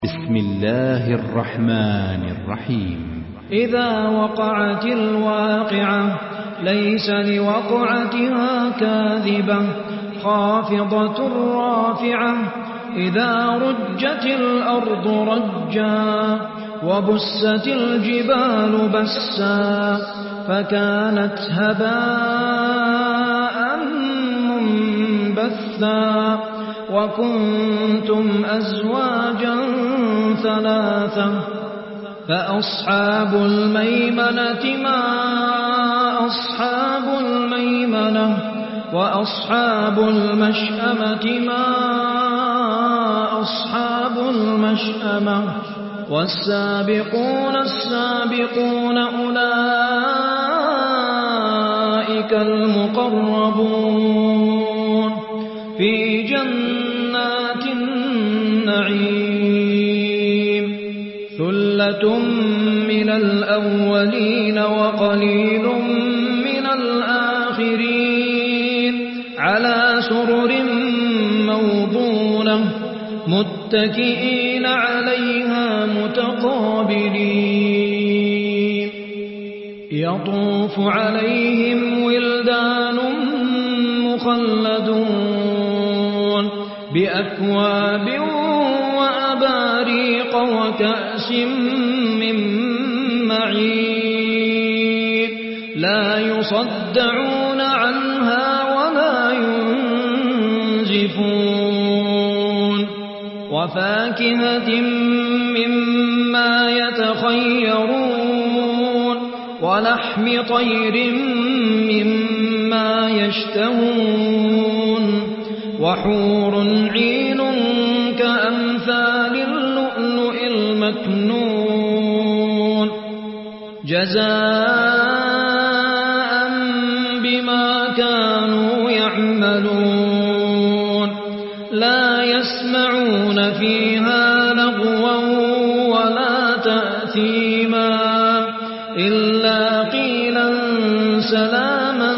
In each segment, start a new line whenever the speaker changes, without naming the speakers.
بسم الله الرحمن الرحيم.
إذا وقعت الواقعة ليس لوقعتها كاذبة خافضة رافعة إذا رجت الأرض رجا وبست الجبال بسا فكانت هباء منبثا وكنتم أزواجا ثلاثة فأصحاب الميمنة ما أصحاب الميمنة وأصحاب المشأمة ما أصحاب المشأمة والسابقون السابقون أولئك المقربون في جنات النعيم ثلة من الأولين وقليل من الآخرين على سرر موضونة متكئين عليها متقابلين يطوف عليهم ولدان مخلدون بأكواب وأباريق وكأس من معين لا يصدعون عنها ولا ينزفون وفاكهة مما يتخيرون ولحم طير مما يشتهون وحور عين كأمثال اللؤلؤ المكنون جزاء بما كانوا يعملون لا يسمعون فيها لغوا ولا تأثيما إلا قيلا سلاما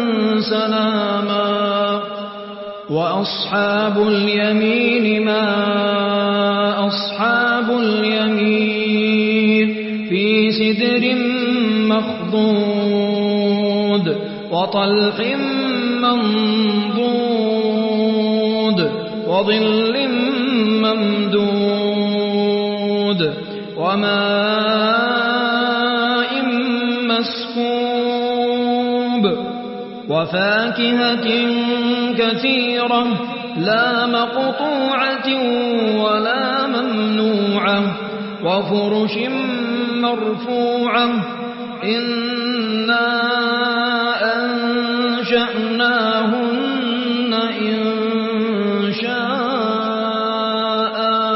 سلاما وأصحاب اليمين ما أصحاب اليمين في سدر مخضود وطلق منضود وظل ممدود وماء مسكوب وفاكهة كثيرة لا مقطوعة ولا ممنوعة وفرش مرفوعة إنا أنشأناهن إنشاء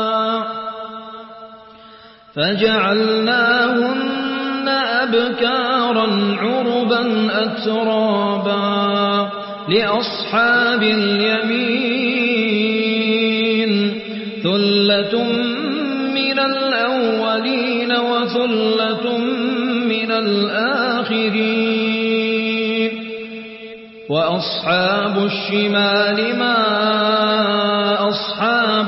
فجعلناهن أبكارا عربا أترابا لأصحاب اليمين ثلة من الأولين وثلة من الآخرين وأصحاب الشمال ما أصحاب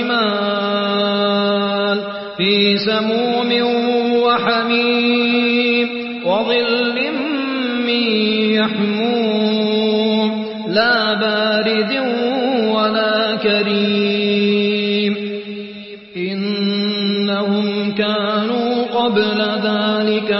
الشمال في سموم وحميم وظل من يحموم لا بارد ولا كريم إنهم كانوا قبل ذلك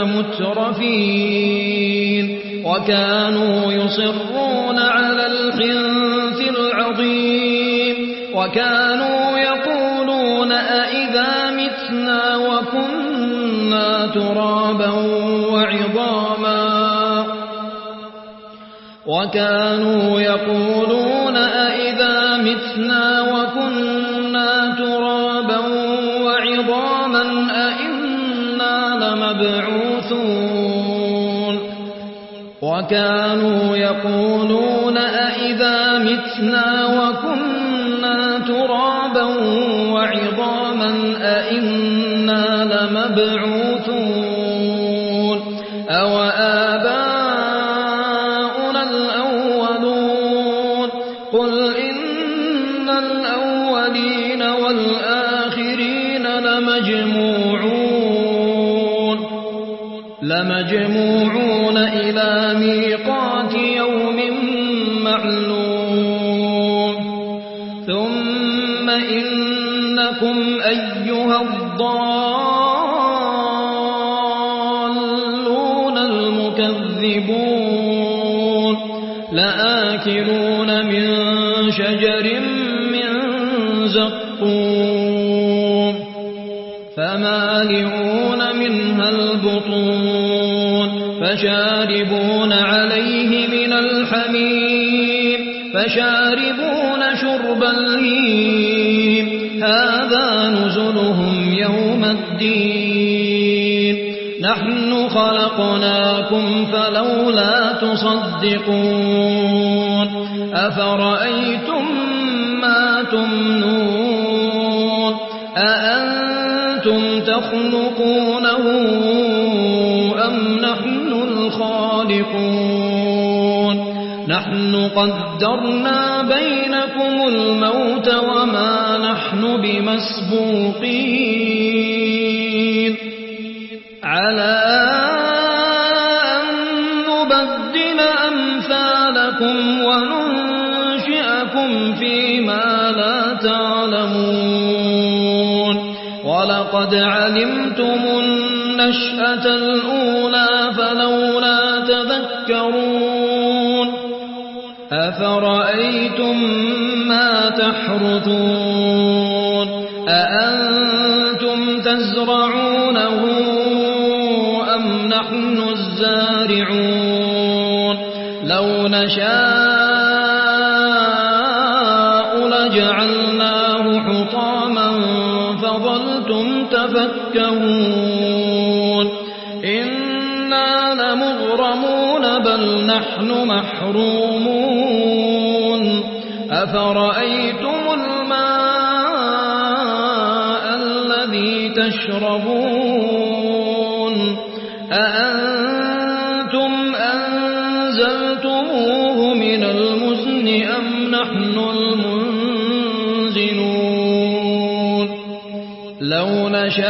مترفين وكانوا يصرون على الحنث العظيم وكانوا يقولون أئذا متنا وكنا ترابا وعظاما وكانوا يقولون أئذا متنا وكنا ترابا وعظاما أئنا لمبعوثون وكانوا يقولون أئذا متنا وكنا ترابا وعظاما أئنا لمبعوثون أو آباؤنا الأولون قل إن الأولين والآخرين لمجموعون إلى ميقات يوم معلوم ثم إنكم أيها الضالون المكذبون لآكلون من شجر من زقوم فمالئون منها البطون فشاربون عليه من الحميم فشاربون شرب الهيم هذا نزلهم يوم الدين نحن خلقناكم فلولا تصدقون أفرأيتم ما تمنون أأنتم تخلقونه أم نحن الخالقون نحن قدرنا بينكم الموت وما نحن بمسبوقين على أن نبدل أمثالكم وننشئكم فيما لا تعلمون ولقد علمتم النشأة الأولى فلولا تذكرون أفرأيتم ما تحرثون أأنتم تزرعونه أم نحن الزارعون لو نشاء لجعلناه حطاما فظلتم تفكهون إنا لمغرمون بل نحن محرومون أفرأيتم الماء الذي تشربون أأنتم أنزلتموه من المزن أم نحن المنزلون لو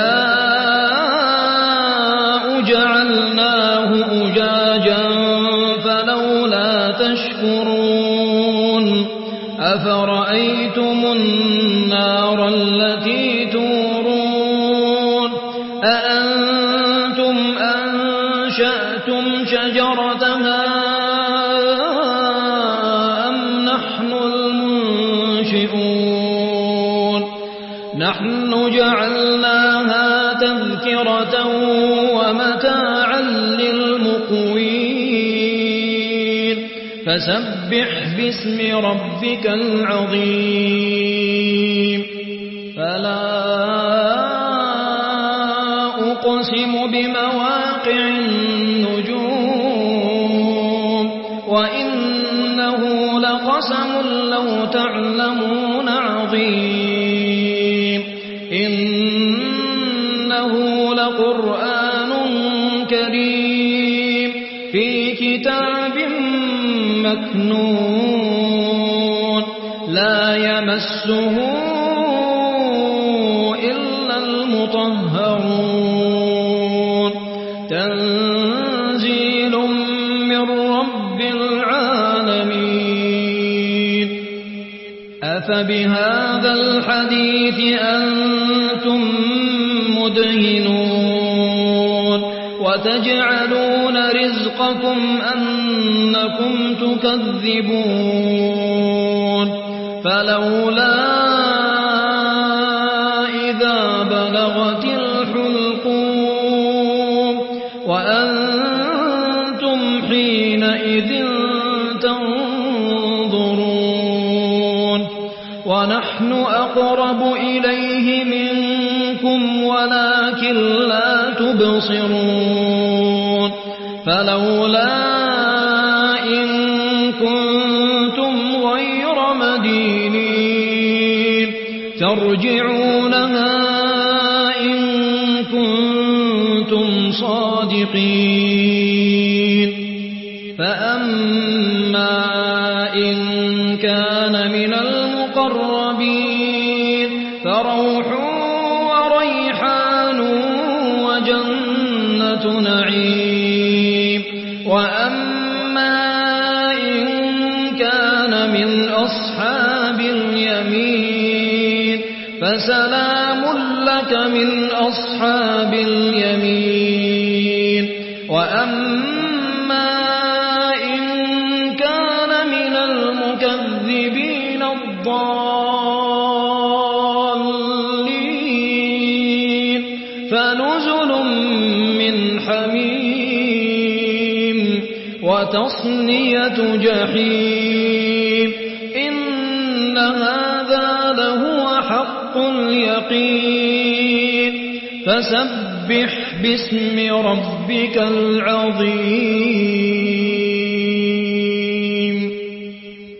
نشاء جعلناه أجاجا فلولا تشكرون أفرأيتم النار التي تورون أأنتم أنشأتم شجرتها أم نحن المنشئون نحن جعلناها تذكرة ومتاعا للمقوين فسبح باسم ربك العظيم فلا أقسم بمواقع النجوم وإنه لقسم لو تعلمون عظيم إنه لقرآن كريم في كتاب مكنون لا يمسه إلا المطهرون تنزيل من رب العالمين أفبهذا الحديث أنتم مدهنون وتجعلون رزقكم أنكم تكذبون فلولا إذا بلغت الحلقوم وأنتم حينئذ تنظرون ونحن أقرب إليه منكم ولكن لا تبصرون فلولا إن كنتم غير مدينين ترجعونها إن كنتم صادقين فأما إن كان من المقربين فروح وريحان فسلام لك من أصحاب اليمين وأما إن كان من المكذبين الضالين فنزل من حميم وتصلية جحيم إن هذا لهو حق اليقين فسبح باسم ربك العظيم